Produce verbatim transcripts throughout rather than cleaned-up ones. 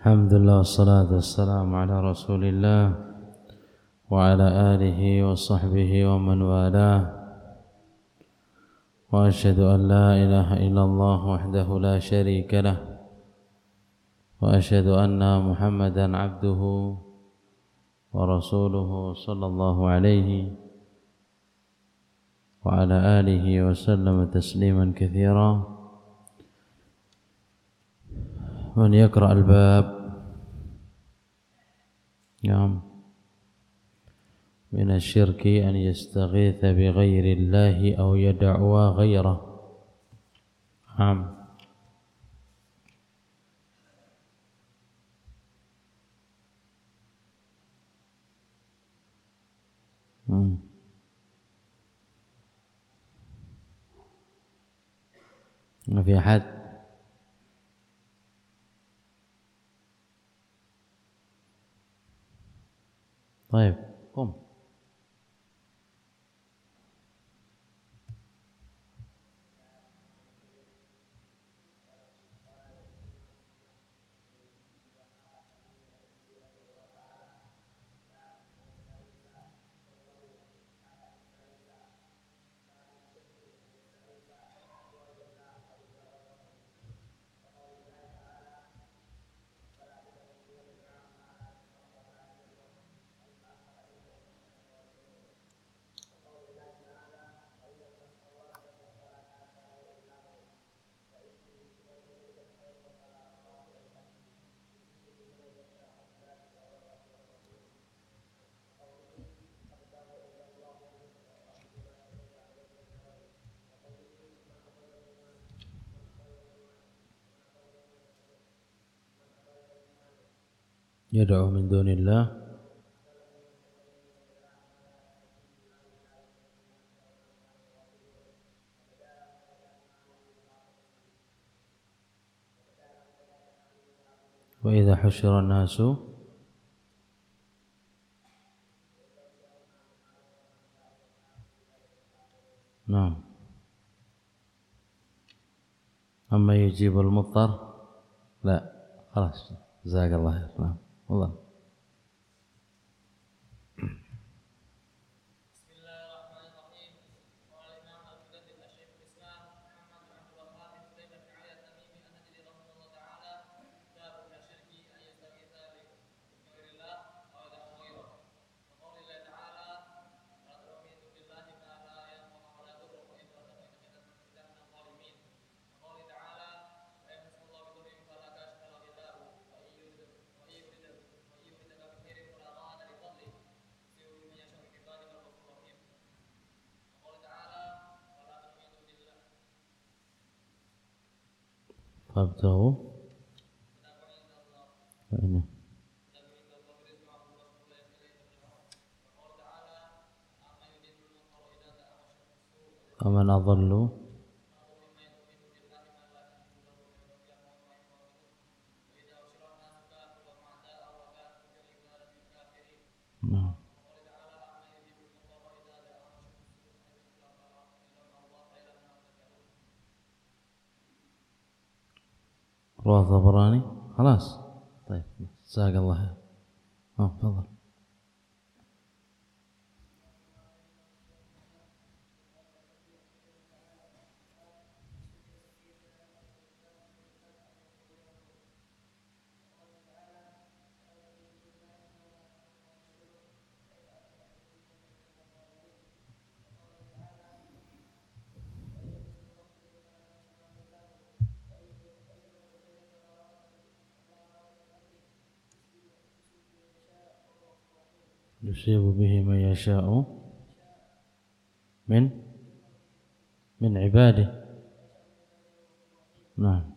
Alhamdulillah wassalatu wassalamu ala rasulillah wa ala alihi wa sahbihi wa man walah wa ashhadu an la ilaha illallah wahdahu la sharika lah wa ashhadu anna muhammadan abduhu wa rasuluhu sallallahu alaihi wa ala alihi wa sallama tasliman katsira. من يقرأ الباب نعم من الشرك أن يستغيث بغير الله أو يدعو غيره نعم ما في أحد طيب قم يدعو من دون الله وإذا حشر الناس نعم أما يجيب المضطر لا خلاص جزاك الله خير نعم والله فابتغوا فإنه ومن أضل نعم رواه الطبراني خلاص طيب جزاك الله خير اه تفضل يصيب به من يشاء من من عباده نعم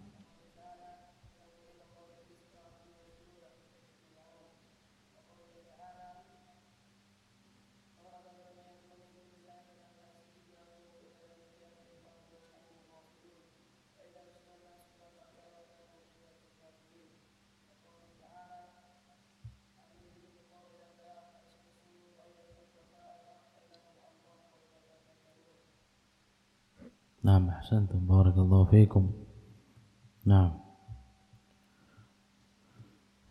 نعم أحسنتم بارك الله فيكم نعم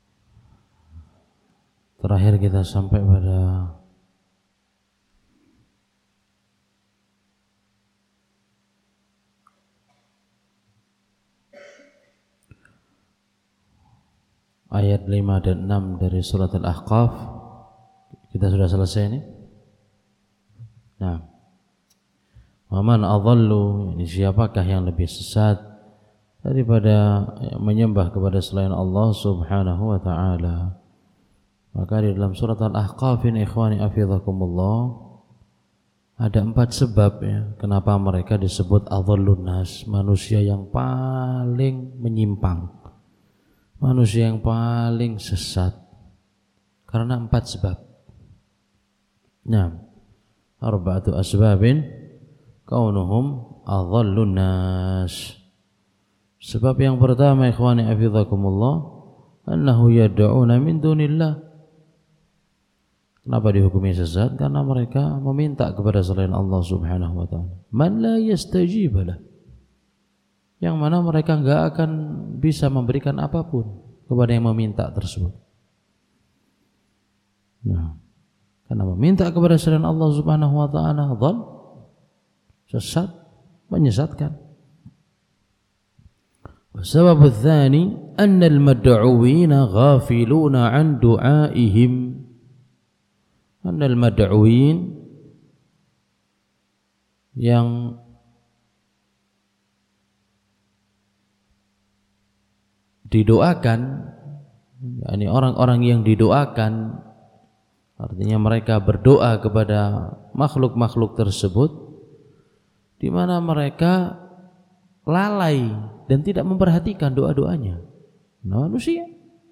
Terakhir kita sampai pada ayat lima dan enam dari surat Al-Ahqaf. Kita sudah selesai ini. Nah, waman adhallu, ini siapakah yang lebih sesat daripada menyembah kepada selain Allah Subhanahu wa taala. Maka di dalam surat Al-Ahqaf ini ikhwani afidhakumullah ada empat sebab ya kenapa mereka disebut adhallun nas, manusia yang paling menyimpang, manusia yang paling sesat, karena empat sebab. Nah, arba'atu asbabin kaunuhum adhallun nas. Sebab yang pertama ikhwani hafizakumullah, annahu yad'una min dunillah. Kenapa dihukumi sesat? Karena mereka meminta kepada selain Allah Subhanahu wa taala. Man la yastajib lah. Yang mana mereka enggak akan bisa memberikan apapun kepada yang meminta tersebut. Nah, karena meminta kepada selain Allah Subhanahu wa taala dhal, sesat, menyesatkan. Wasabab tsani anna al-mad'uwina ghafiluna 'an du'aihim. Anna al-mad'uwin yang didoakan, yakni orang-orang yang didoakan, artinya mereka berdoa kepada makhluk-makhluk tersebut, di mana mereka lalai dan tidak memperhatikan doa-doanya. Nah, manusia,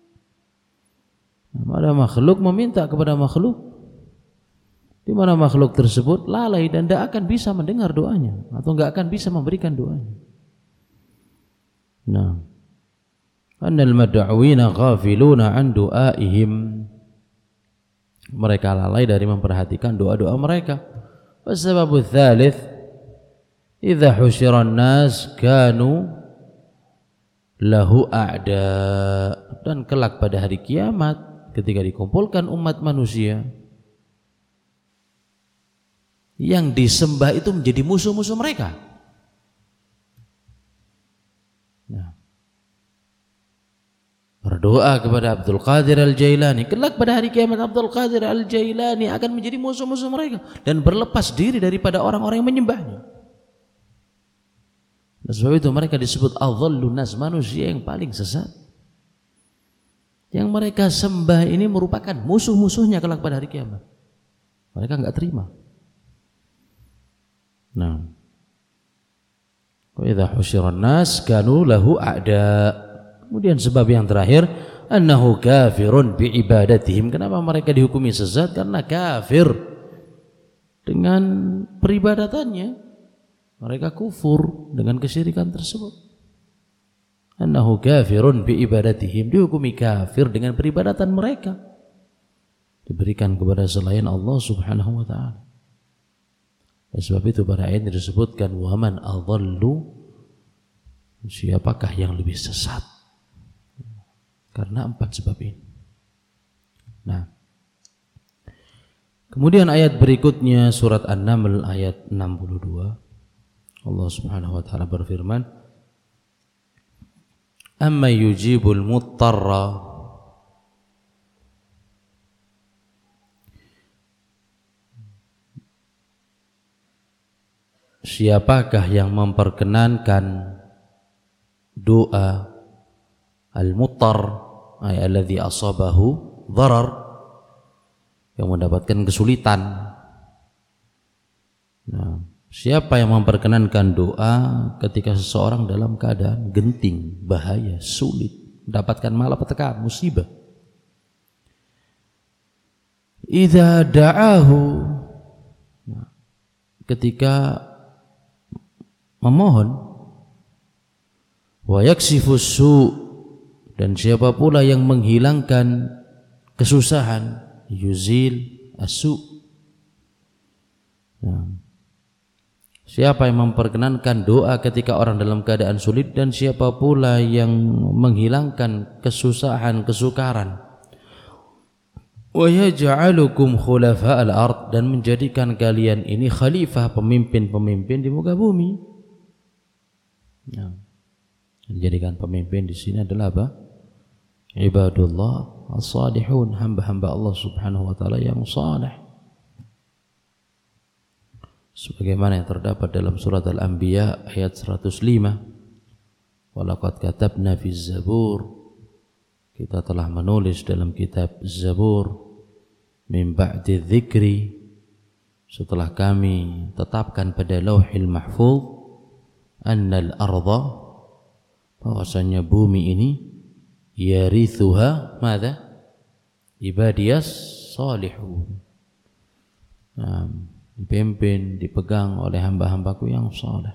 ada makhluk meminta kepada makhluk, di mana makhluk tersebut lalai dan tidak akan bisa mendengar doanya atau tidak akan bisa memberikan doanya. Nah, annal mad'uwina ghafiluna 'an du'aihim. Mereka lalai dari memperhatikan doa-doa mereka. Wasababu tsalits, idza husyiran nas kanu lahu a'da. Dan kelak pada hari kiamat ketika dikumpulkan umat manusia, yang disembah itu menjadi musuh-musuh mereka. Nah, berdoa kepada Abdul Qadir Al-Jailani, kelak pada hari kiamat Abdul Qadir Al-Jailani akan menjadi musuh-musuh mereka dan berlepas diri daripada orang-orang yang menyembahnya. Dan sebab itu mereka disebut adhallun nas, manusia yang paling sesat. Yang mereka sembah ini merupakan musuh-musuhnya kelak pada hari kiamat. Mereka enggak terima. Nah, wa idza husyiran nas kanu lahu a'da. Kemudian sebab yang terakhir, annahu kafirun bi ibadatihim. Kenapa mereka dihukumi sesat? Karena kafir dengan peribadatannya. Mereka kufur dengan kesyirikan tersebut. Annahu kafirun bi ibadatihim, dihukumi kafir dengan peribadatan mereka, diberikan kepada selain Allah Subhanahu wa taala. Dan sebab itu pada ayat ini disebutkan waman adhallu, siapakah yang lebih sesat? Karena empat sebab ini. Nah, kemudian ayat berikutnya surat An-Naml ayat enam puluh dua, Allah Subhanahu wa taala berfirman, amma yujibul muttarra, siapakah yang memperkenankan doa al-muttar, ay alladhi asabahu dharar, yang mendapatkan kesulitan. Nah, siapa yang memperkenankan doa ketika seseorang dalam keadaan genting, bahaya, sulit, mendapatkan malapetaka, musibah. Idza da'ahu, ketika memohon, wa yaksifus su', dan siapa pula yang menghilangkan kesusahan, yuzil as-su'. Nah, siapa yang memperkenankan doa ketika orang dalam keadaan sulit, dan siapa pula yang menghilangkan kesusahan, kesukaran. wa yaj'alukum khulafa'al ard, dan menjadikan kalian ini khalifah, pemimpin-pemimpin di muka bumi. Nah, dijadikan pemimpin di sini adalah apa? Ibadullah as-salihun, hamba-hamba Allah Subhanahu wa taala yang saleh. Sebagaimana yang terdapat dalam surat Al-Anbiya ayat seratus lima. Walaqad katabna fi Zabur, kita telah menulis dalam kitab Zabur, min ba'di dzikri, setelah kami tetapkan pada Lauhil Mahfuz, annal arda, bahwasanya bumi ini yarithuha madza ibadiyas salihun, nah, dipimpin, dipegang oleh hamba-hambaku yang saleh.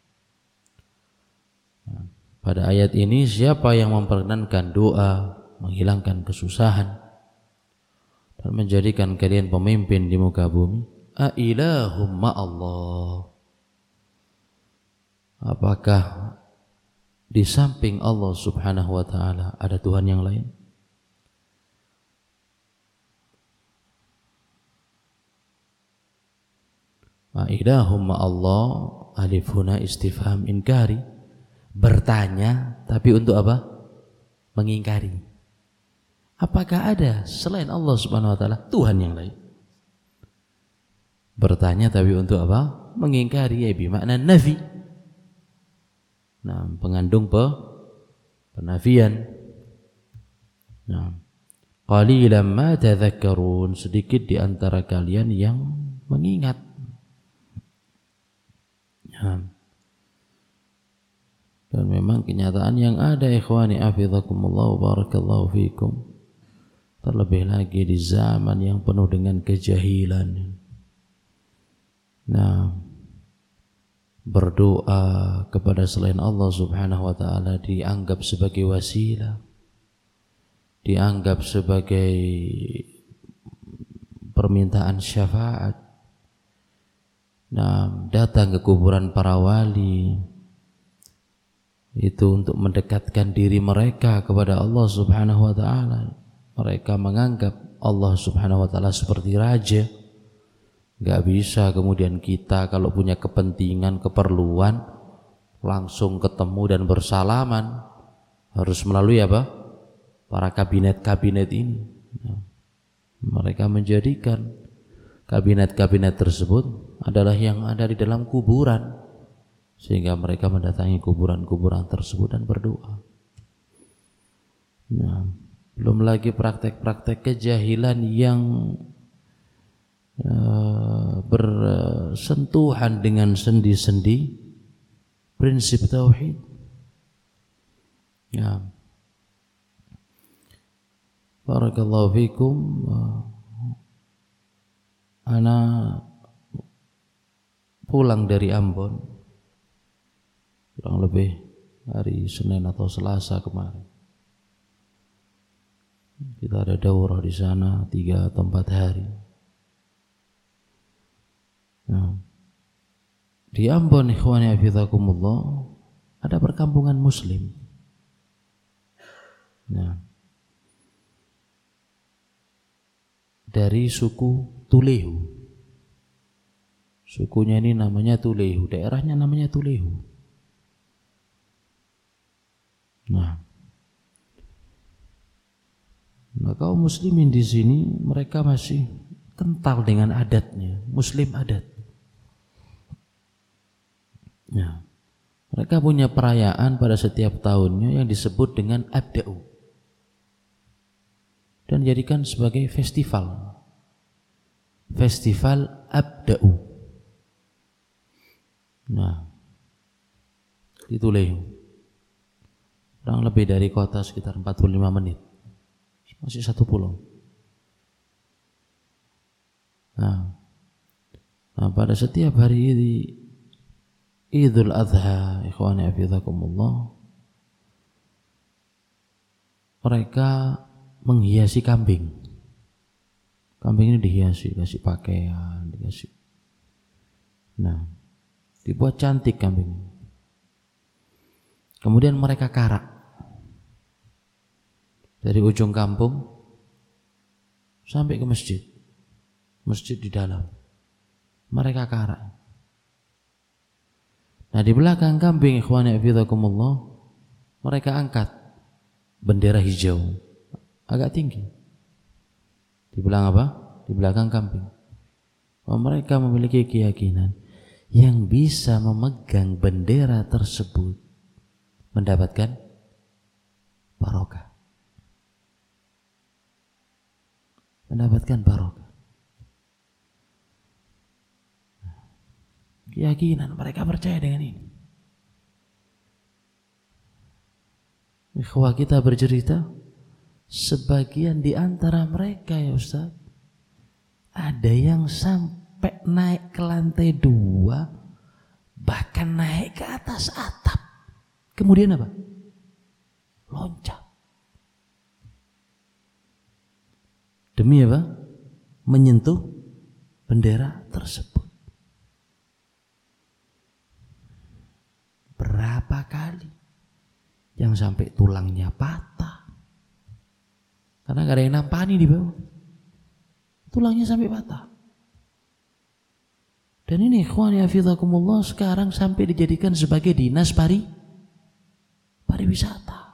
Nah, pada ayat ini siapa yang memperkenankan doa, menghilangkan kesusahan dan menjadikan kalian pemimpin di muka bumi? A ilahum ma'allah, apakah di samping Allah Subhanahu wa ta'ala ada Tuhan yang lain? Ma'ilahum ma'allah, alif huna istifham inkari, bertanya tapi untuk apa? Mengingkari. Apakah ada selain Allah Subhanahu wa ta'ala Tuhan yang lain? Bertanya tapi untuk apa? Mengingkari, ya bermakna nafi. Nah, pengandung pe, penafian. Nah, qalilan ma tadhakkarun, sedikit di antara kalian yang mengingat. Nah, dan memang kenyataan yang ada, ikhwani hafizakumullah wa barakallahu fikum, terlebih lagi di zaman yang penuh dengan kejahilan. Nah, berdoa kepada selain Allah Subhanahu wa ta'ala dianggap sebagai wasilah, dianggap sebagai permintaan syafaat. Nah, datang ke kuburan para wali itu untuk mendekatkan diri mereka kepada Allah Subhanahu wa ta'ala. Mereka menganggap Allah Subhanahu wa ta'ala seperti raja. Gak bisa kemudian kita kalau punya kepentingan, keperluan langsung ketemu dan bersalaman, harus melalui apa? Para kabinet-kabinet ini. Nah, mereka menjadikan kabinet-kabinet tersebut adalah yang ada di dalam kuburan, sehingga mereka mendatangi kuburan-kuburan tersebut dan berdoa. Nah, belum lagi praktek-praktek kejahilan yang Uh, bersentuhan dengan sendi-sendi prinsip tauhid. Ya. Barakallahu fikum. Uh, ana pulang dari Ambon kurang lebih hari Senin atau Selasa kemarin. Kita ada daurah di sana tiga atau empat hari. Nah, di Ambon, ikhwani hafizakumullah, ada perkampungan muslim. Nah, dari suku Tulehu. Sukunya ini namanya Tulehu, daerahnya namanya Tulehu. Nah, nah kaum muslimin di sini mereka masih kental dengan adatnya, muslim adat. Nah, mereka punya perayaan pada setiap tahunnya yang disebut dengan Abda'u dan dijadikan sebagai festival. Festival Abda'u. Nah, di Tulehu. Kurang lebih dari kota sekitar empat puluh lima menit. Masih satu pulau. Nah, nah pada setiap hari ini Idul Adha, ikhwani hafizakumullah, mereka menghiasi kambing. Kambing ini dihiasi, dikasih pakaian, dikasih. Nah, dibuat cantik kambing. Kemudian mereka karak dari ujung kampung sampai ke masjid. Masjid di dalam. Mereka karak. Nah, di belakang kambing ikhwani fillah mereka angkat bendera hijau agak tinggi. Di belakang apa? Di belakang kambing. Oh, mereka memiliki keyakinan yang bisa memegang bendera tersebut mendapatkan barokah. Mendapatkan barokah. Keyakinan mereka percaya dengan ini. Ikhwah kita bercerita, sebagian di antara mereka ya Ustaz, ada yang sampai naik ke lantai dua, bahkan naik ke atas atap. Kemudian apa? Loncat. Demi apa? Menyentuh bendera tersebut. Berapa kali yang sampai tulangnya patah karena gak ada yang nampani di bawah, tulangnya sampai patah. Dan ini ikhwani hafizakumullah sekarang sampai dijadikan sebagai dinas pari pariwisata.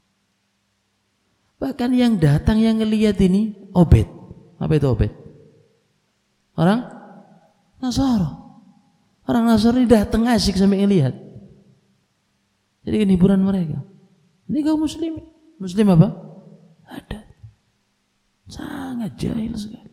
Bahkan yang datang yang ngelihat ini obet. Apa itu obet? Orang Nasara. Orang Nasara ini datang asik sampai ngelihat. Jadi kan hiburan mereka. Ini kaum muslim. Muslim apa? Ada. Sangat jahil sekali.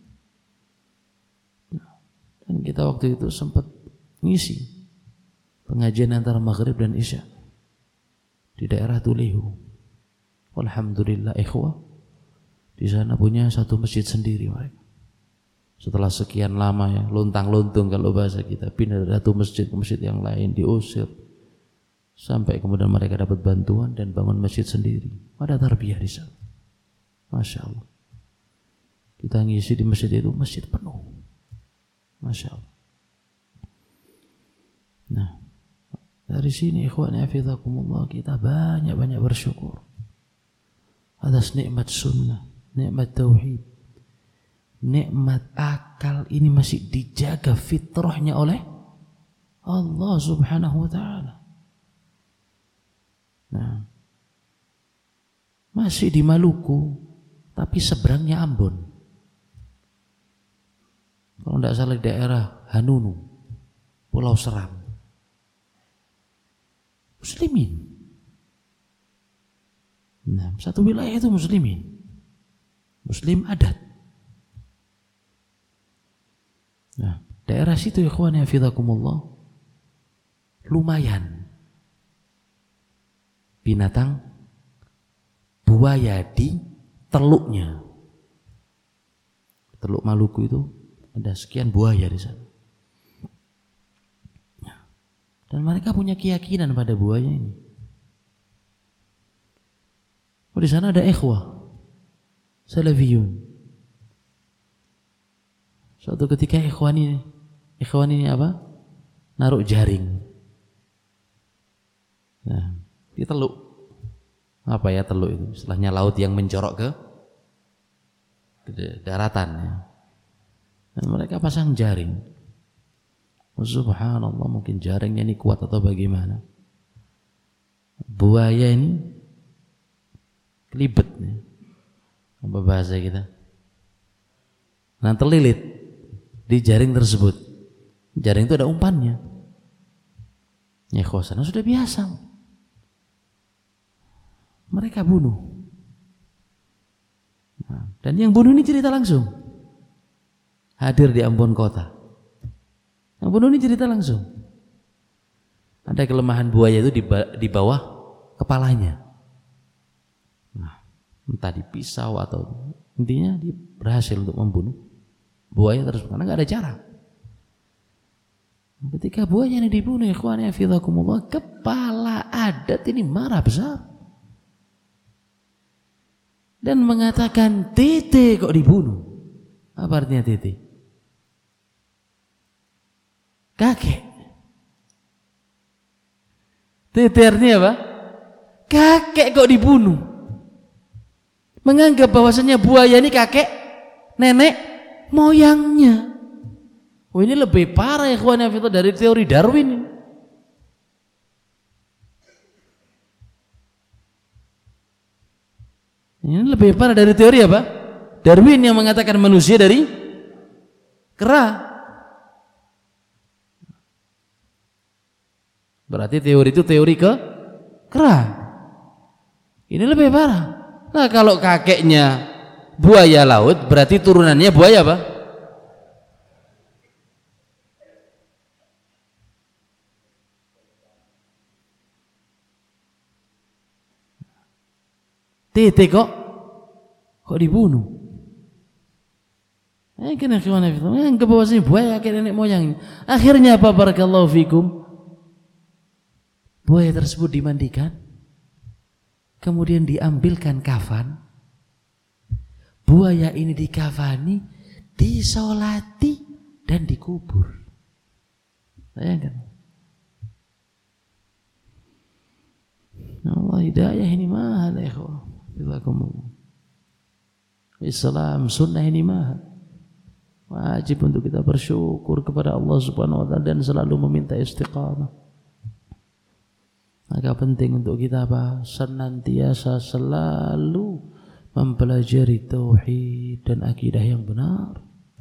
Dan kita waktu itu sempat ngisi pengajian antara maghrib dan isya di daerah Tulehu. Alhamdulillah ikhwah, di sana punya satu masjid sendiri mereka. Setelah sekian lama ya luntang-luntung kalau bahasa kita, pindah dari satu masjid ke masjid yang lain, diusir, sampai kemudian mereka dapat bantuan dan bangun masjid sendiri. Ada tarbiyah di sana, masya Allah. Kita ngisi di masjid itu, masjid penuh, masya Allah. Nah, dari sini ikhwani hafizakumullah kita banyak-banyak bersyukur atas nikmat sunnah, nikmat tauhid, nikmat akal ini masih dijaga fitrahnya oleh Allah Subhanahu wa taala. Nah, masih di Maluku tapi seberangnya Ambon. Kalau tidak salah di daerah Hanunu, Pulau Seram. Muslimin. Nah, satu wilayah itu muslimin. Muslim adat. Nah, daerah situ ikhwan hafizakumullah lumayan binatang buaya di teluknya. Teluk Maluku itu ada sekian buaya di sana. Dan mereka punya keyakinan pada buaya ini. Oh, di sana ada ikhwah salafiyun. Suatu ketika ikhwan ini, ikhwan ini apa? Naruh jaring. Nah, di teluk. Apa ya teluk itu? Istilahnya laut yang menjorok ke, ke daratan. Ya. Dan mereka pasang jaring. Oh, subhanallah, mungkin jaringnya ini kuat atau bagaimana? Buaya ini kelibet nih. Apa bahasa kita? Nah, terlilit di jaring tersebut. Jaring itu ada umpannya. Ya khosana sudah biasa. Mereka bunuh. Nah, dan yang bunuh ini cerita langsung. Hadir di Ambon kota. Yang bunuh ini cerita langsung. Ada kelemahan buaya itu di bawah kepalanya. Nah, entah di pisau atau intinya dia berhasil untuk membunuh buaya tersebut karena nggak ada cara. Ketika buaya ini dibunuh, ikhwan hafizakumullah, kepala adat ini marah besar dan mengatakan tete kok dibunuh. Apa artinya tete? Kakek. Tete artinya apa? Kakek kok dibunuh. Menganggap bahwasanya buaya ini kakek nenek moyangnya. Oh, ini lebih parah ikhwan fillah dari teori Darwin. Ini lebih parah dari teori apa? Darwin yang mengatakan manusia dari kera. Berarti teori itu teori ke kera. Ini lebih parah. Nah, kalau kakeknya buaya laut, berarti turunannya buaya apa? Tete kok kok dibunuh? Eh, kena kawan itu, ke bawah sini buaya kayak nenek moyang. Akhirnya apa? Barakallahu fikum. Buaya tersebut dimandikan, kemudian diambilkan kafan. Buaya ini dikafani, disolati dan dikubur. Bayangkan. Allah, hidayah ini mahal ya ikhwah. Islam sunnah ini mahal. Wajib untuk kita bersyukur kepada Allah Subhanahu wa taala dan selalu meminta istiqamah. Maka penting untuk kita apa? Senantiasa selalu mempelajari tauhid dan akidah yang benar.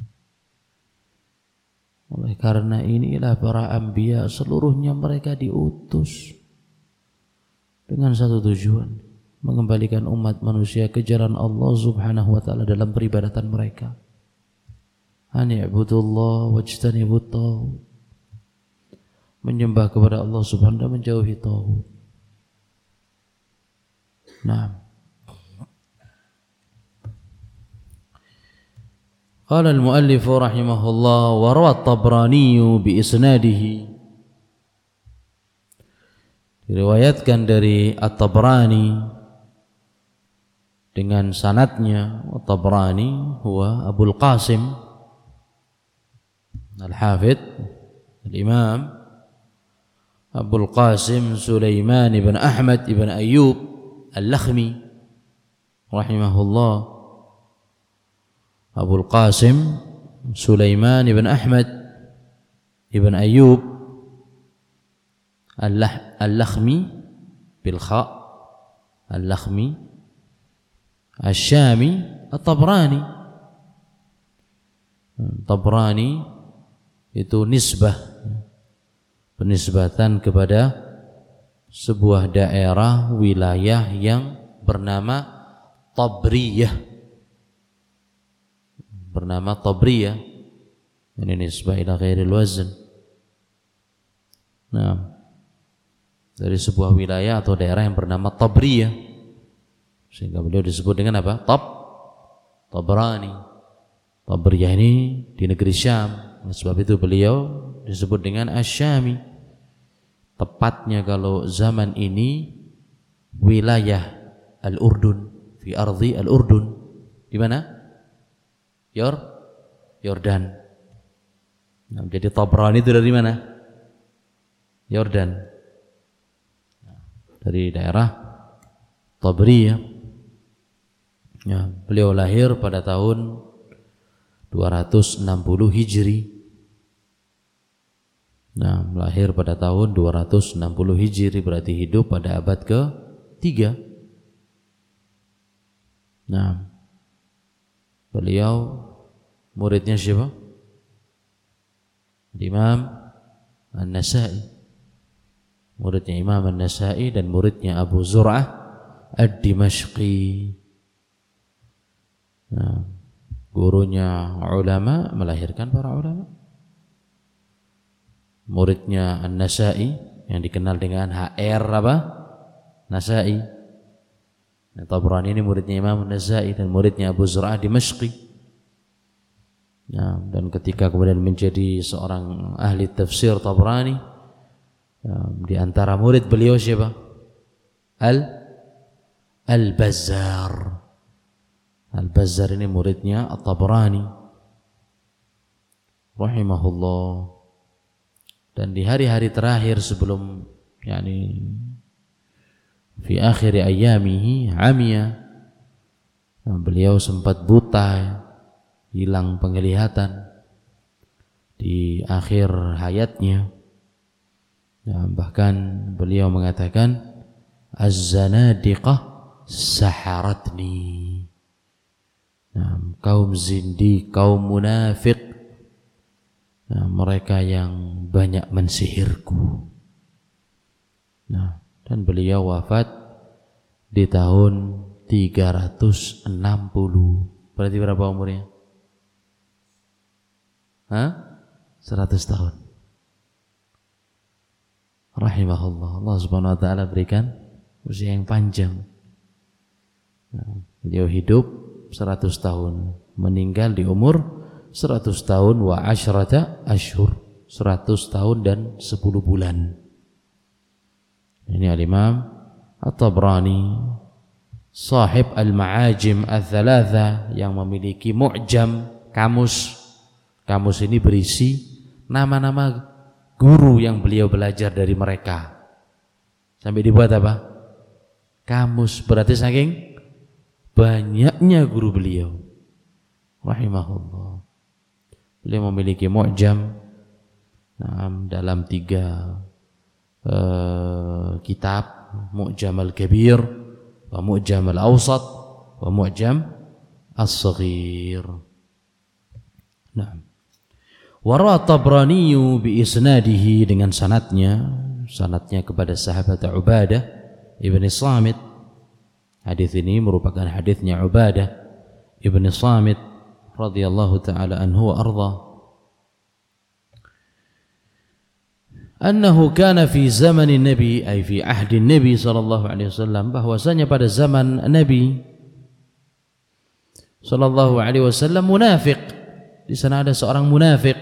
Oleh karena inilah para anbiya seluruhnya mereka diutus dengan satu tujuan, mengembalikan umat manusia ke jalan Allah Subhanahu wa taala dalam peribadatan mereka. An i'budullah wajtanibut taghut. Menyembah kepada Allah Subhanahu wa taala, menjauhi taghut. Nah. Qala al-muallif rahimahullah wa rawa at-Tabrani bi isnadihi. Diriwayatkan dari At-Tabrani dengan sanadnya. At-Tabrani huwa Abul Qasim Al-Hafidh Al-Imam Abul Qasim Sulaiman ibn Ahmad ibn Ayyub Al-Lakhmi rahimahullah. Abul Qasim Sulaiman ibn Ahmad ibn Ayyub Al-Lakhmi bil kha Al-Lakhmi Asy-Syami At-Tabrani. Tabrani itu nisbah, penisbatan kepada sebuah daerah wilayah yang bernama Tabriyah, bernama Tabriyah. Ini nisbah ila ghairil wazn. Nah, dari sebuah wilayah atau daerah yang bernama Tabriyah, sehingga beliau disebut dengan apa? Tab Tabrani. Tabriyah ini di negeri Syam. Sebab itu beliau disebut dengan Asy-Syami. Tepatnya kalau zaman ini wilayah Al-Urdun, fi ardi Al-Urdun. Di mana? Yor Yordan. Nah, jadi Tabrani itu dari mana? Yordan. Nah, dari daerah Tabriyah. Ya, beliau lahir pada tahun dua ratus enam puluh Hijri. Nah, lahir pada tahun dua ratus enam puluh Hijri, berarti hidup pada abad ke tiga. Nah, beliau muridnya siapa? Imam An-Nasa'i. Muridnya Imam An-Nasa'i dan muridnya Abu Zur'ah Ad-Dimashqi. Nah, gurunya ulama melahirkan para ulama. Muridnya An-Nasa'i yang dikenal dengan H R apa? Nasa'i. Nah, Tabrani ini muridnya Imam An-Nasa'i dan muridnya Abu Zur'ah Dimashqi. Nah, dan ketika kemudian menjadi seorang ahli tafsir Tabrani, nah, di antara murid beliau siapa? Al Al-Bazzar. Al-Bazzar ini muridnya At-Tabrani rahimahullah. Dan di hari-hari terakhir sebelum yakni fi akhir ayyamihi amiya, nah, beliau sempat buta hilang penglihatan di akhir hayatnya. Nah, bahkan beliau mengatakan az-zanadiqah saharatni. Nah, kaum zindi, kaum munafik, nah, mereka yang banyak mensihirku. Nah, dan beliau wafat di tahun tiga ratus enam puluh. Berarti berapa umurnya? Hah? seratus tahun. Rahimahullah. Allah Subhanahu wa taala berikan usia yang panjang. Nah, beliau hidup seratus tahun, meninggal di umur seratus tahun wa asyrata asyhur, seratus tahun dan sepuluh bulan. Ini al-Imam At-Tabrani, sahib al-Ma'ajim al-Thalatha, yang memiliki mu'jam, kamus. Kamus ini berisi nama-nama guru yang beliau belajar dari mereka. Sampai dibuat apa? Kamus. Berarti saking banyaknya guru beliau. Rahimahullah. Beliau memiliki mu'jam dalam tiga Uh, kitab, Mu'jam al-Kabir wa Mu'jam al-Awsat wa Mu'jam al-Saghir. Nah, wara Tabrani bi isnadihi, dengan sanadnya, sanadnya kepada sahabat Ubadah ibn Samit. Hadis ini merupakan hadisnya Ubadah ibn Samit radhiyallahu taala anhu wa ardha. Annahu kana fi zaman Nabi, ay fi ahdi Nabi sallallahu alaihi wasallam, bahwasanya pada zaman Nabi sallallahu alaihi wasallam munafik. Di sana ada seorang munafik.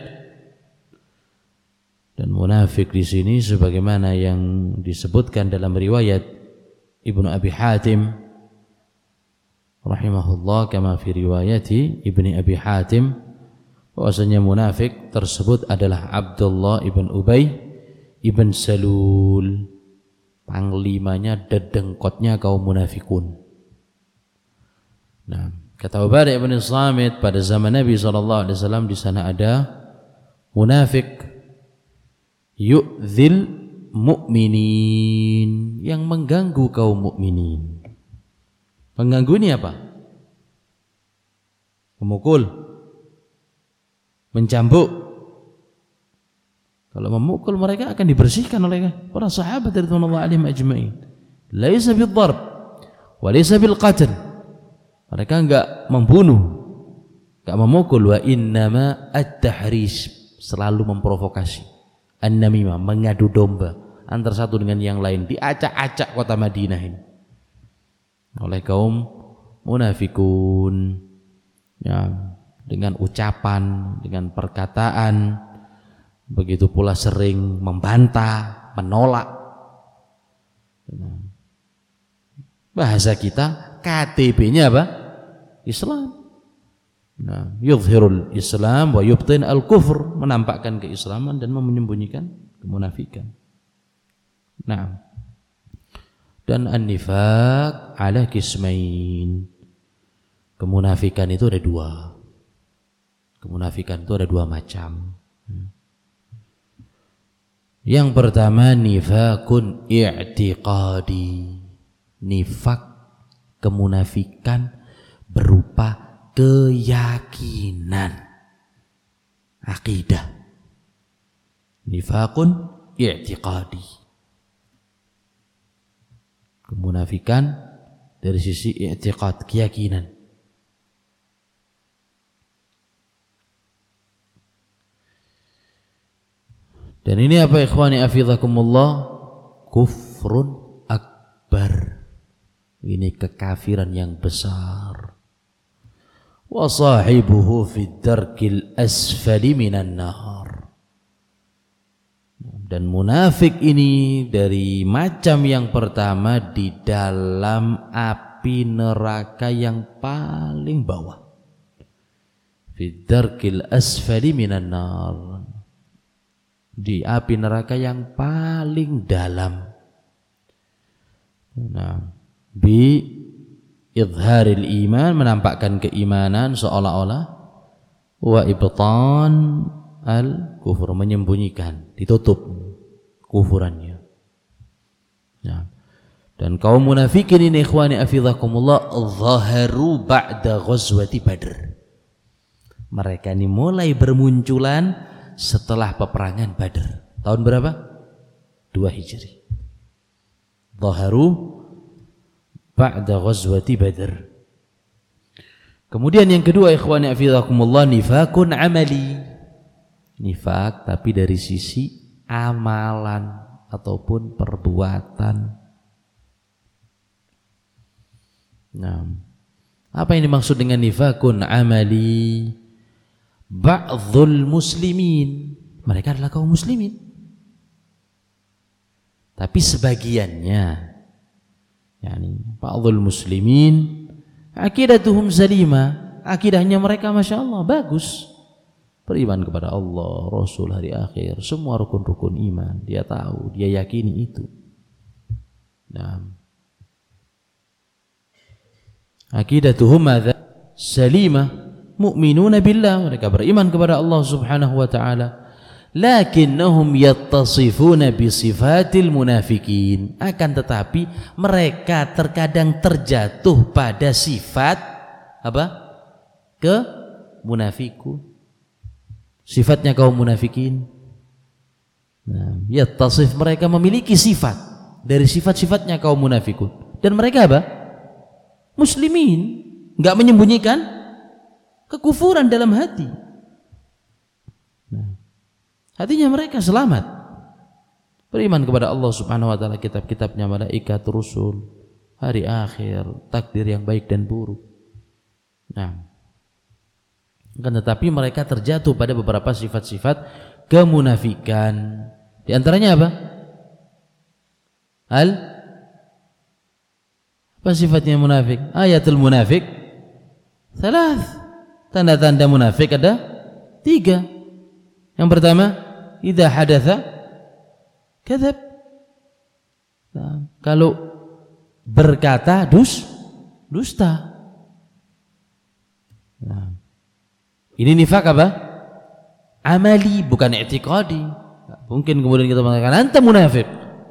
Dan munafik di sini sebagaimana yang disebutkan dalam riwayat Ibnu Abi Hatim rahimahullah, kama fi riwayati Ibni Abi Hatim, bahwasanya munafik tersebut adalah Abdullah ibn Ubay Ibn Salul, panglimanya, dedengkotnya kaum munafikun. Nah, kata Ubadah ibn Samit, pada zaman Nabi sallallahu alaihi wasallam di sana ada munafik yu'dzil mu'minin, yang mengganggu kaum mukminin. Pengganggu ini apa? Memukul, mencambuk. Kalau memukul mereka akan dibersihkan oleh para sahabat radhiyallahu anhum ajma'in. Laisa bid-darb wa laisa bil-qatl. Mereka enggak membunuh, enggak memukul. Wa innama at-tahris, selalu memprovokasi. An-namimah, mengadu domba antara satu dengan yang lain, diacak-acak kota Madinah ini oleh kaum munafikun. Ya, dengan ucapan, dengan perkataan. Begitu pula sering membantah, menolak. Bahasa kita, K T P-nya apa? Islam. Nah, yuzhirul Islam wa yubtin al-kufr, menampakkan keislaman dan menyembunyikan kemunafikan. Nah, dan an-nifaq ala qismain. Kemunafikan itu ada dua. Kemunafikan itu ada dua macam. Yang pertama nifakun i'tiqadi, nifak kemunafikan berupa keyakinan, akidah. Nifakun i'tiqadi, kemunafikan dari sisi i'tiqad, keyakinan. Dan ini apa ikhwani afizakumullah? Kufrun akbar. Ini kekafiran yang besar. Wa sahibuhu fid darkil asfali minan nar. Dan munafik ini dari macam yang pertama di dalam api neraka yang paling bawah. Fid darkil asfali minan nar. Di api neraka yang paling dalam. Nah, bi idharil iman, menampakkan keimanan seolah-olah wa ibtan al-kufur, menyembunyikan, ditutup kufurannya. Nah, dan kaum munafikin ini ikhwani afidhakumullah zaharu ba'da ghazwati Badr. Mereka ini mulai bermunculan setelah peperangan Badr. Tahun berapa? dua Hijri. Zaharu ba'da ghazwati Badr. Kemudian yang kedua ikhwani afidhakumullah nifakun amali. Nifak tapi dari sisi amalan ataupun perbuatan. Nah, apa yang dimaksud dengan nifakun amali? Ba'dhul muslimin, mereka adalah kaum muslimin, tapi sebagiannya, yakni ba'dhul muslimin akidatuhum salima, akidahnya mereka masya Allah bagus, beriman kepada Allah, Rasul, hari akhir, semua rukun-rukun iman dia tahu, dia yakini itu. Nah, akidatuhum madza salimah, mu'minuna billah, mereka beriman kepada Allah Subhanahu wa taala, lakinnahum yattasifuna bi sifatil munafikin, akan tetapi mereka terkadang terjatuh pada sifat apa? Ke munafiku, sifatnya kaum munafikin. Nah, yattasif, mereka memiliki sifat dari sifat-sifatnya kaum munafikun, dan mereka apa? Muslimin, enggak menyembunyikan kekufuran dalam hati. Nah, hatinya mereka selamat, beriman kepada Allah Subhanahu wa taala, kitab-kitabnya, malaikat, rusul, hari akhir, takdir yang baik dan buruk. Nah, kan tetapi mereka terjatuh pada beberapa sifat-sifat kemunafikan. Di antaranya apa? Al apa sifatnya munafik? Ayatul munafik salas. Tanda-tanda munafik ada tiga. Yang pertama, idza hadatsa kadzab. Nah, kalau berkata dus dusta. Nah, ini nifak apa? Amali, bukan i'tiqadi. Mungkin kemudian kita mengatakan anta munafik.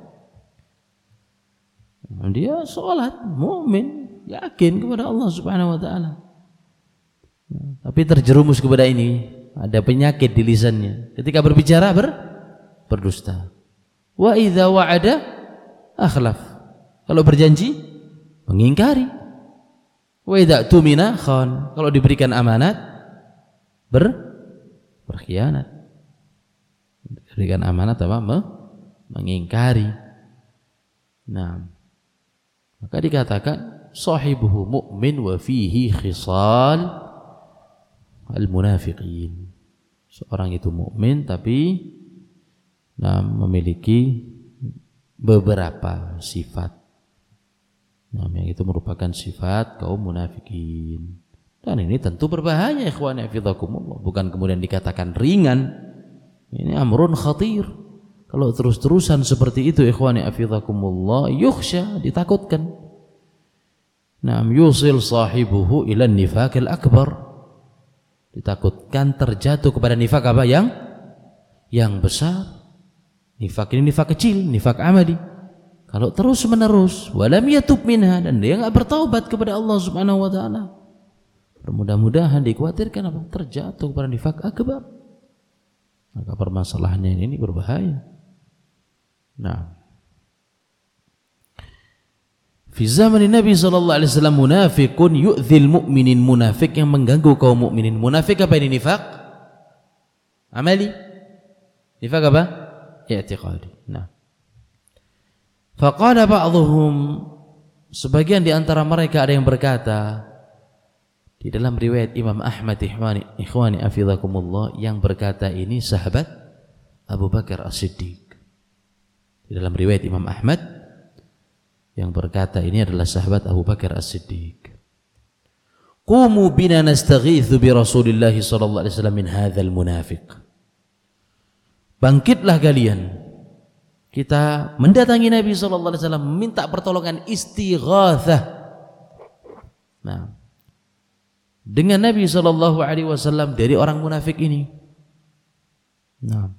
Dia sholat, mukmin, yakin kepada Allah Subhanahu wa taala. Tapi terjerumus kepada ini, ada penyakit di lisannya. Ketika berbicara ber, berdusta. Wa idza wa'ada akhlaf. Kalau berjanji mengingkari. Wa idza tumina khan. Kalau diberikan amanat ber berkhianat. Diberikan amanat apa? Mengingkari. Nah, maka dikatakan sahibuhu mu'min wa fihi khisal al-munafiqin. Seorang itu mukmin tapi nah, memiliki beberapa sifat. Nah, yang itu merupakan sifat kaum munafikin. Dan ini tentu berbahaya ikhwani fillah. Bukan kemudian dikatakan ringan. Ini amrun khatir. Kalau terus-terusan seperti itu ikhwani fillah, yukhsha, ditakutkan. Naam yusil sahibuhu ila nifaqil akbar. Ditakutkan terjatuh kepada nifak apa yang yang besar. Nifak ini nifak kecil, nifak amali. Kalau terus menerus walam yatub minha, dan dia enggak bertaubat kepada Allah Subhanahu wa taala, mudah-mudahan dikhawatirkan apa? Terjatuh kepada nifak akbar. Maka permasalahannya ini berbahaya. Nah, fi zaman Nabi sallallahu alaihi wasallam munafiqun yu'dzil mu'minin, munafik yang mengganggu kaum mukminin. Munafik apa ini nifaq? Amali. Nifaq apa? I'tiqadi. Nah. Faqala ba'dhum, sebagian di antara mereka ada yang berkata, di dalam riwayat Imam Ahmad ikhwani ikhwani afidhakumullah, yang berkata ini sahabat Abu Bakar As-Siddiq. Di dalam riwayat Imam Ahmad, yang berkata ini adalah sahabat Abu Bakar As-Siddiq. Qumu bina nastaghithu bi Rasulillah sallallahu alaihi wasallam min hadzal munafiq. Bangkitlah kalian, kita mendatangi Nabi sallallahu alaihi wasallam meminta pertolongan istighatsah. Nah, dengan Nabi sallallahu alaihi wasallam dari orang munafik ini. Nah,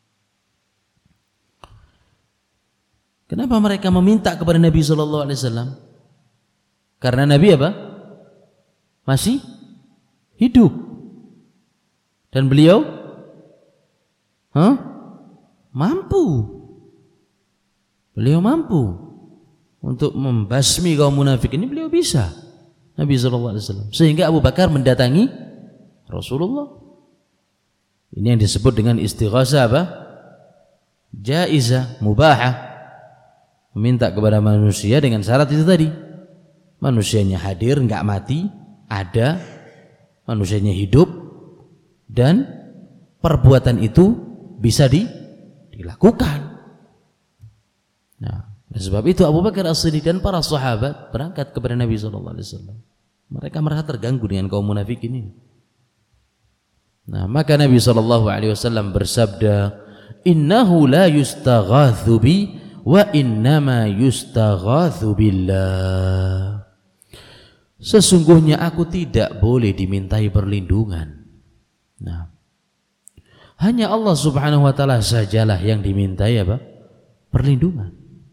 kenapa mereka meminta kepada Nabi sallallahu alaihi wasallam? Karena Nabi apa? Masih hidup. Dan beliau huh? mampu. Beliau mampu untuk membasmi kaum munafik ini, beliau bisa. Nabi sallallahu alaihi wasallam. Sehingga Abu Bakar mendatangi Rasulullah. Ini yang disebut dengan istighasah apa? Jaizah, mubahah. Meminta kepada manusia dengan syarat itu tadi. Manusianya hadir, enggak mati, ada, manusianya hidup, dan perbuatan itu bisa di, dilakukan. Nah, oleh sebab itu Abu Bakar As-Siddiq dan para sahabat berangkat kepada Nabi sallallahu alaihi wasallam. Mereka merasa terganggu dengan kaum munafik ini. Nah, maka Nabi sallallahu alaihi wasallam bersabda, "Innahu la yustaghatsu bi wa innama yustaghatsu billah." Sesungguhnya aku tidak boleh dimintai perlindungan. Nah, hanya Allah Subhanahu wa taala sajalah yang dimintai apa? Perlindungan.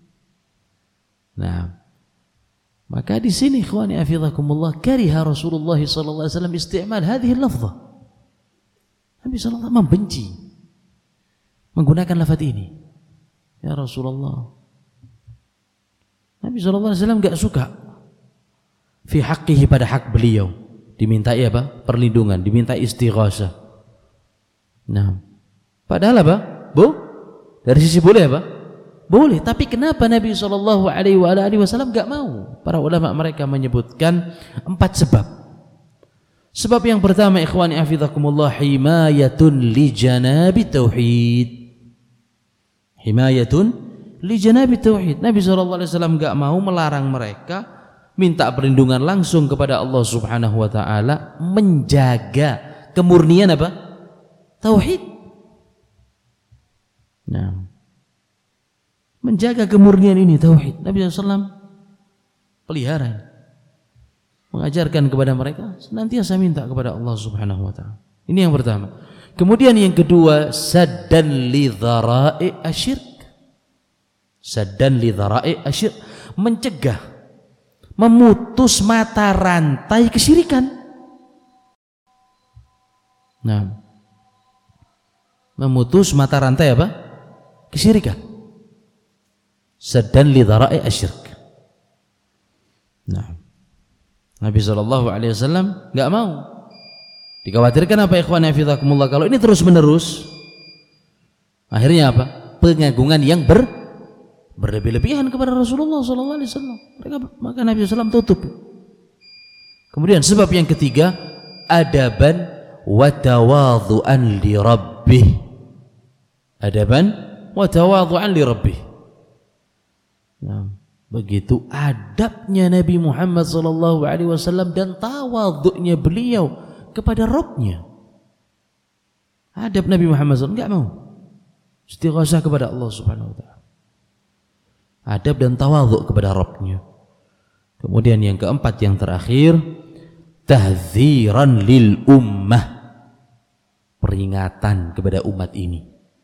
Nah, maka di sini ikhwani hafizakumullah, kariha Rasulullah sallallahu alaihi wasallam isti'mal hadhihi al-lafzah. Nabi sallallahu alaihi wasallam membenci menggunakan lafaz ini. Ya Rasulullah. Nabi sallallahu alaihi wasallam enggak suka fi haqqihi, pada hak beliau dimintai apa? Perlindungan, dimintai istighasah. Nah, padahal apa? Bu, dari sisi boleh apa? Boleh, tapi kenapa Nabi sallallahu alaihi wasallam enggak mau? Para ulama mereka menyebutkan empat sebab. Sebab yang pertama, ikhwani hafizakumullah, himayatun li janabi tauhid. Himayatun li janabi tauhid. Nabi sallallahu alaihi wasallam enggak mau melarang mereka minta perlindungan langsung kepada Allah Subhanahu wa taala, menjaga kemurnian apa? Tauhid. Nah, menjaga kemurnian ini tauhid. Nabi sallallahu alaihi wasallam pelihara, mengajarkan kepada mereka senantiasa minta kepada Allah Subhanahu wa taala. Ini yang pertama. Kemudian yang kedua, saddan li dhara'i asyirk. Saddan li dhara'i asyirk, mencegah, memutus mata rantai kesyirikan. Nah, memutus mata rantai apa? Kesyirikan. Saddan li dhara'i asyirk. Nah, Nabi sallallahu alaihi wasallam enggak mau. Dikhawatirkan apa ikhwan hafizakumullah, kalau ini terus menerus akhirnya apa? Pengagungan yang ber berlebih-lebihan kepada Rasulullah sallallahu alaihi wasallam. Mereka, maka Nabi sallallahu alaihi wasallam tutup. Kemudian sebab yang ketiga, adaban wa tawadhu'an li rabbih. Adaban wa tawadhu'an li rabbih. Nah, begitu adabnya Nabi Muhammad sallallahu alaihi wasallam dan tawadhu'nya beliau kepada Rabb-Nya. Adab Nabi Muhammad sallallahu alaihi wasallam enggak mau istighasah kepada Allah Subhanahu wa taala. Adab dan tawadhu' kepada Rabb-Nya. Kemudian yang keempat, yang terakhir, tahdziran lil ummah, peringatan kepada umat ini.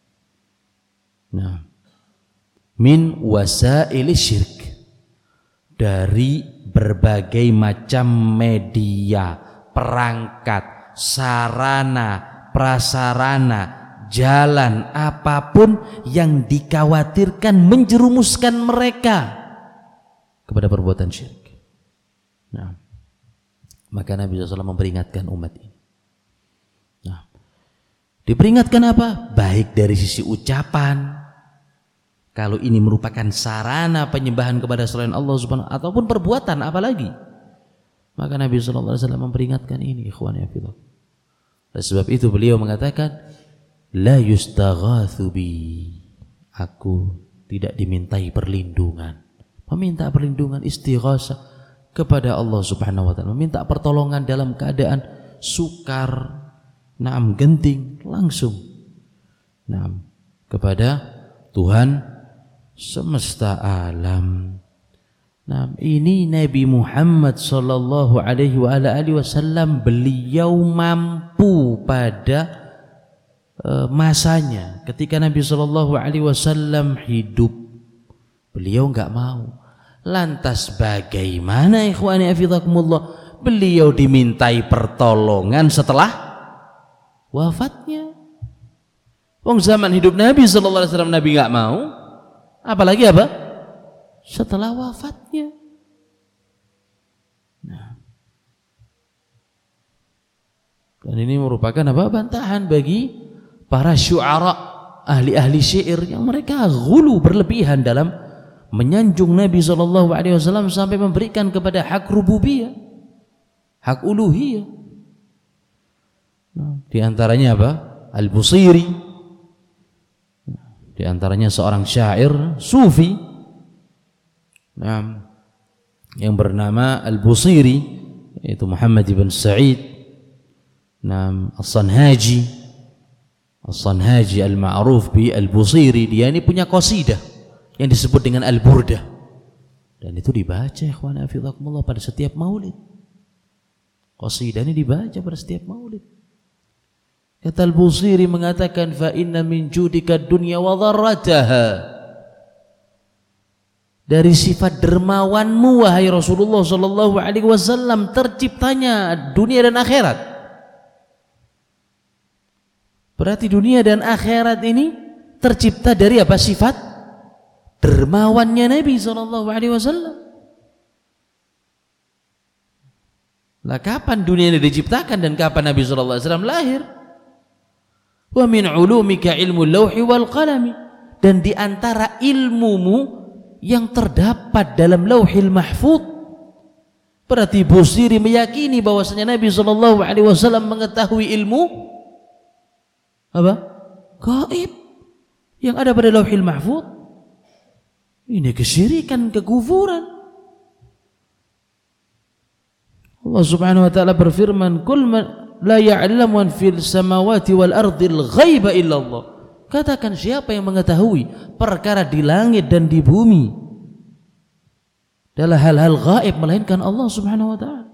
Nah, min wasailis syirk, dari berbagai macam media, perangkat, sarana, prasarana, jalan apapun yang dikhawatirkan menjerumuskan mereka kepada perbuatan syirik. Nah, maka Nabi sallallahu alaihi wasallam memperingatkan umat ini. Nah, diperingatkan apa? Baik dari sisi ucapan, kalau ini merupakan sarana penyembahan kepada selain Allah Subhanahu wa taala, ataupun perbuatan apalagi. Maka Nabi sallallahu alaihi wasallam memperingatkan ini, ikhwani fillah. Oleh sebab itu beliau mengatakan, la yustaghatsu bi, aku tidak dimintai perlindungan. Meminta perlindungan, istighasah kepada Allah Subhanahu wa taala, meminta pertolongan dalam keadaan sukar, naam genting, langsung naam kepada Tuhan semesta alam. Nah, ini Nabi Muhammad sallallahu alaihi wa ala alihi wasallam, beliau mampu pada uh, masanya ketika Nabi sallallahu alaihi wasallam hidup. Beliau enggak mau. Lantas bagaimana ikhwani hafizakumullah beliau dimintai pertolongan setelah wafatnya? Wong zaman hidup Nabi sallallahu alaihi wasallam Nabi enggak mau, apalagi apa? Setelah wafatnya. Nah. Dan ini merupakan apa? Bantahan bagi para syu'ara, ahli-ahli syair yang mereka ghulu berlebihan dalam menyanjung Nabi sallallahu alaihi wasallam sampai memberikan kepada hak rububiyah, hak uluhiyah. Nah, di antaranya apa? Al-Busiri. Di antaranya seorang syair sufi, nah, yang bernama Al-Busiri, yaitu Muhammad ibn Sa'id nah, As-Sanhaji As-Sanhaji al-ma'ruf bi Al-Busiri. Dia ini punya qasidah yang disebut dengan Al-Burdah, dan itu dibaca ikhwan hafizakumullah pada setiap maulid. Qasidah ini dibaca pada setiap maulid. Kata Al-Busiri mengatakan, fa inna min judika dunya wa dharrataha, dari sifat dermawanmu wahai Rasulullah sallallahu alaihi wasallam terciptanya dunia dan akhirat. Berarti dunia dan akhirat ini tercipta dari apa? Sifat dermawannya Nabi sallallahu alaihi wasallam. Lah kapan dunia ini diciptakan dan kapan Nabi sallallahu alaihi wasallam lahir? Wa min ulumika ilmu lauhi wal qalami, dan di antara ilmumu yang terdapat dalam Lauhil Mahfuz. Berarti Busiri meyakini bahwasanya Nabi sallallahu alaihi wasallam mengetahui ilmu apa? Gaib yang ada pada Lauhil Mahfuz. Ini kesyirikan, kekufuran. Allah Subhanahu wa taala berfirman, "Qul man la ya'lamu man fil samawati wal ardil ghaiba illa Allah." Katakan, siapa yang mengetahui perkara di langit dan di bumi adalah hal-hal gaib melainkan Allah Subhanahu wa taala.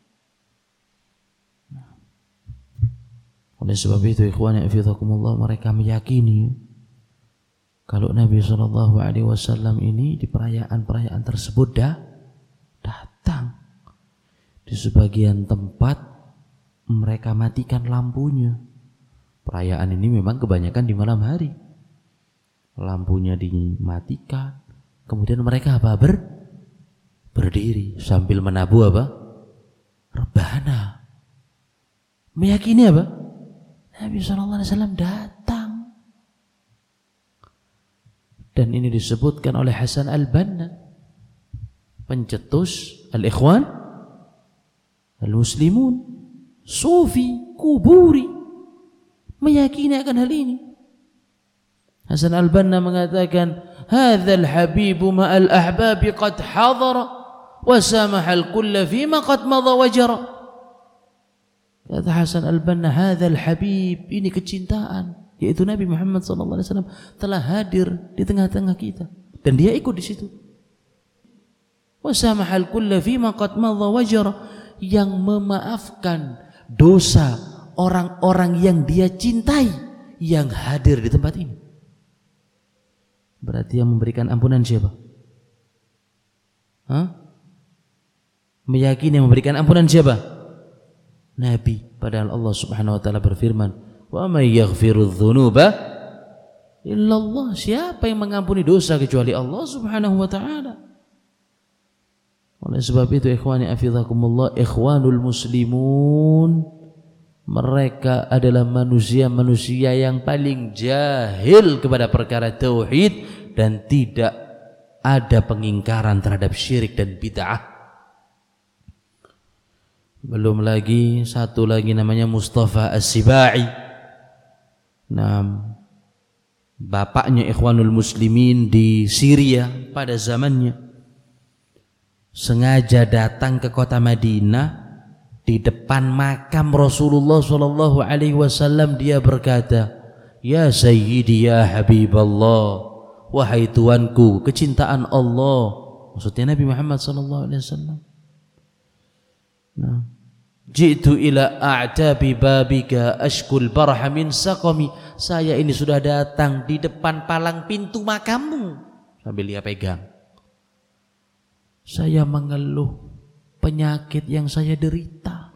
Oleh sebab itu ikhwani hafizakumullah, mereka meyakini kalau Nabi sallallahu alaihi wasallam ini di perayaan-perayaan tersebut dah datang. Di sebagian tempat mereka matikan lampunya. Perayaan ini memang kebanyakan di malam hari. Lampunya dimatikan, kemudian mereka apa? Ber, berdiri sambil menabuh apa? Rebana. Meyakini apa? Nabi sallallahu alaihi wasallam datang. Dan ini disebutkan oleh Hasan al-Banna, pencetus al-Ikhwan al-Muslimun, Sufi, Kuburi, meyakini akan hal ini. Hasan al-Banna mengatakan, hadzal habibu ma'al ahbabi qad hadara wa samahal kulla fima qad madha wajara. Kata Hasan al-Banna, hadzal habib, ini kecintaan, yaitu Nabi Muhammad sallallahu alaihi wasallam telah hadir di tengah-tengah kita dan dia ikut di situ. Wa samahal kulla fima qad madha wajara, yang memaafkan dosa orang-orang yang dia cintai yang hadir di tempat ini. Berarti yang memberikan ampunan siapa? Hah? Meyakini yang memberikan ampunan siapa? Nabi. Padahal Allah Subhanahu wa taala berfirman, "Wa may yaghfirudz dzunuba illallah." Siapa yang mengampuni dosa kecuali Allah Subhanahu wa taala? Oleh sebab itu ikhwani hafizakumullah, ikhwanul muslimun, mereka adalah manusia-manusia yang paling jahil kepada perkara tauhid dan tidak ada pengingkaran terhadap syirik dan bid'ah. Belum lagi satu lagi namanya Mustafa As-Sibai. Nah, bapaknya ikhwanul muslimin di Syria pada zamannya sengaja datang ke kota Madinah. Di depan makam Rasulullah sallallahu alaihi wasallam dia berkata, "Ya Sayyidi ya Habiballah, wahai tuanku, kecintaan Allah, maksudnya Nabi Muhammad sallallahu alaihi wasallam. Nah, jitu ila a'tabi babika ashkul barha min saqami. Saya ini sudah datang di depan palang pintu makammu sambil dia pegang. Saya mengeluh penyakit yang saya derita.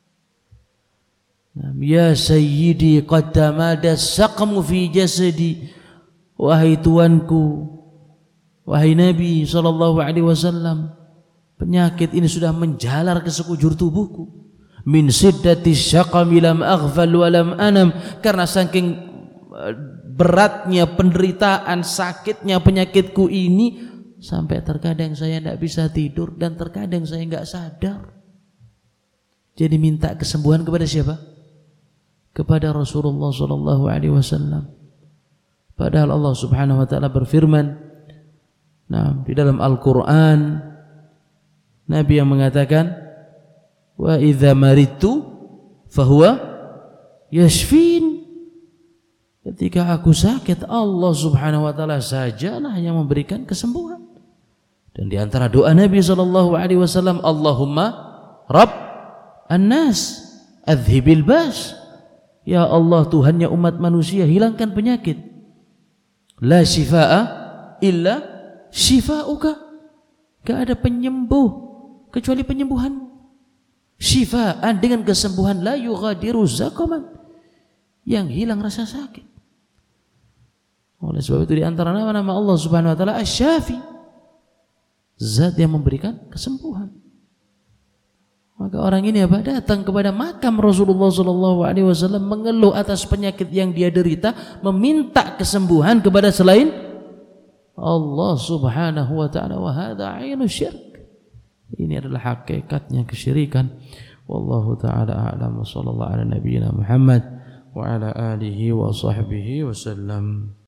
Ya sayyidi qad tamada saqmu fi jasadi. Wahai tuanku, wahai Nabi sallallahu alaihi wasallam, penyakit ini sudah menjalar ke sekujur tubuhku. Min siddati syaqami lam aghfal wa lam anam. Karena saking beratnya penderitaan, sakitnya penyakitku ini, sampai terkadang saya tidak bisa tidur dan terkadang saya enggak sadar. Jadi minta kesembuhan kepada siapa? Kepada Rasulullah sallallahu alaihi wasallam. Padahal Allah Subhanahu wa taala berfirman, nah, di dalam Al-Qur'an, Nabi yang mengatakan, wa idza maridtu fahuwa yashfin. Ketika aku sakit, Allah Subhanahu wa taala sajalah yang memberikan kesembuhan. Dan di antara doa Nabi sallallahu alaihi wasallam, Allahumma rabb an-nas adhibil bas. Ya Allah, Tuhannya umat manusia, hilangkan penyakit. La shifaa'a illa shifa'uka. Gak ada penyembuh kecuali penyembuhanmu. Shifaan, dengan kesembuhan, la yughadiru zaqaman, yang hilang rasa sakit. Oleh sebab itu di antara nama-nama Allah Subhanahu wa taala Asy-Syafi, zat yang memberikan kesembuhan. Maka orang ini apa? Datang kepada makam Rasulullah sallallahu alaihi wasallam, mengeluh atas penyakit yang dia derita, meminta kesembuhan kepada selain Allah Subhanahu wa taala. Wa hadza 'ainu syirk. Ini adalah hakikatnya kesyirikan. Wallahu taala a'lam. Sallallahu ala nabiyyina Muhammad wa ala alihi wa sahbihi wasallam.